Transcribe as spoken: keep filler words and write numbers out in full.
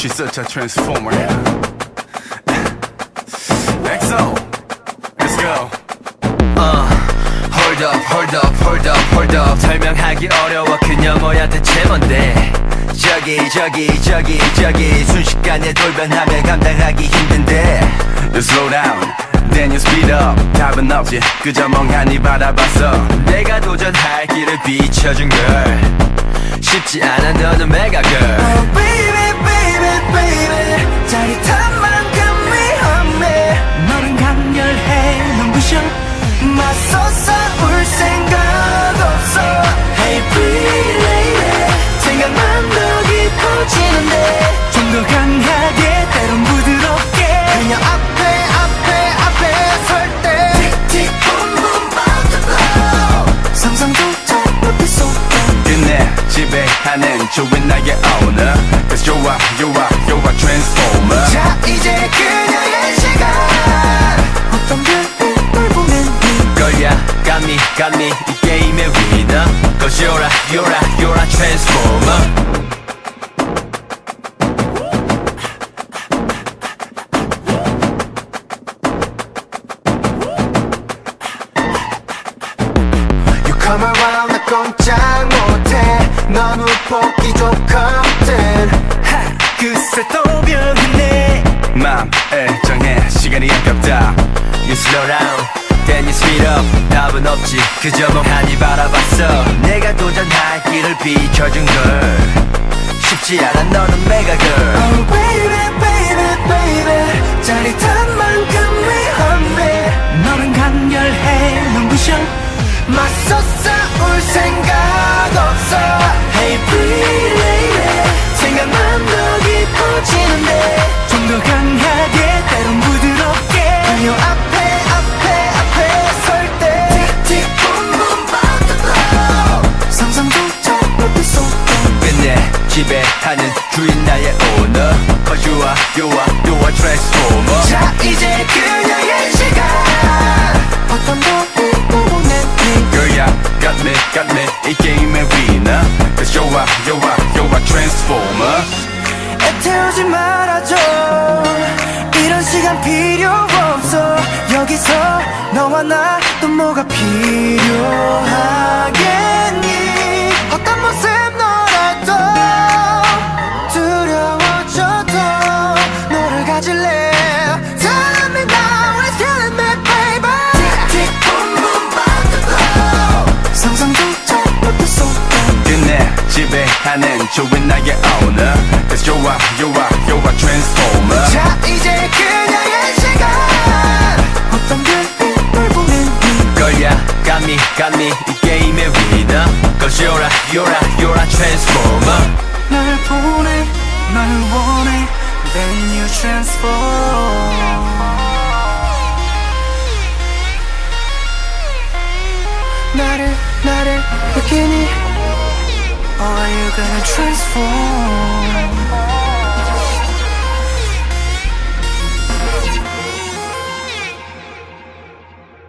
She's such a transformer. 엑소, let's go. uh, Hold up, hold up, hold up, hold up. 설명하기 어려워 그녀 뭐야 대체 뭔데. 저기 저기 저기 저기 순식간에 돌변하면 감당하기 힘든데. You slow down, then you speed up. 답은 없지 그저 멍하니 바라봤어. 내가 도전할 길을 비춰준 걸. 쉽지 않아 너는 메가 girl. Oh baby baby baby 짜릿한 만큼 위험해. 너는 강렬해 넌 부셔 맞서 싸울 생각 없어. Hey pretty lady 생각만 더 깊어지는데. 좀 더 강하게 때론 부드럽게 그냥 앞에 앞에 앞에 설 때 틱틱 붐붐 bout to blow. 상상조차 못할 속도 끝내 지배하는 좋은 나의 owner. Cause you're a, you're a, you're a transformer. 자 이제 그녀의 시간. 어떤 별을 널 보면 걸야 got me got me 이 게임의 winner. Cause you're a you're a you're a transformer. Come around 나 꼼짝 못해. 넌 후폭이 좋거든. 하 그새 또 변했네. 맘을 정해 시간이 아깝다. You slow down then you speed up. 답은 없지 그저 멍하니 바라봤어. 내가 도전할 길을 비춰준 걸. 쉽지 않아 너는 메가 girl. Oh baby baby baby 짜릿한 만큼 위험해. 너는 강렬해 넌 부셔 맞서 싸울 생각 없어. Hey pretty lady 생각만 더 깊어지는데. 좀 더 강하게 때론 부드럽게 그녀 앞에 앞에 앞에 설 때 틱틱 붐붐 bout to blow. 상상조차 못할 속도 끝내 지배하는 주인 나의 owner. Cause you are you are you are transformer. 자 이제 그녀의 시간. 어떤 별을 보내 Girl, ya got me, got me 이 게임의 winner. Cause you're a, you're a, you're a transformer. 애태우지 말아줘. 이런 시간 필요 없어. 여기서 너와 나 또 뭐가 필요하겠니. 어떤 모습 너라도 두려워져도 너를 가질래. Tell me now it's killing me baby. 틱틱 붐붐 bout to blow. 상상조차 못할 속도 끝내 지배하는 좋은 나의 owner. Cause you're a, you're a, you're a transformer. 자 이제 그녀의 시간. 어떤 별을 널 보내 걸야 got me got me 이 게임의 winner. Cause you're a you're a you're a transformer. 날 보내 날 원해 Then you transform. 나를 나를 느끼니 Are you gonna transform?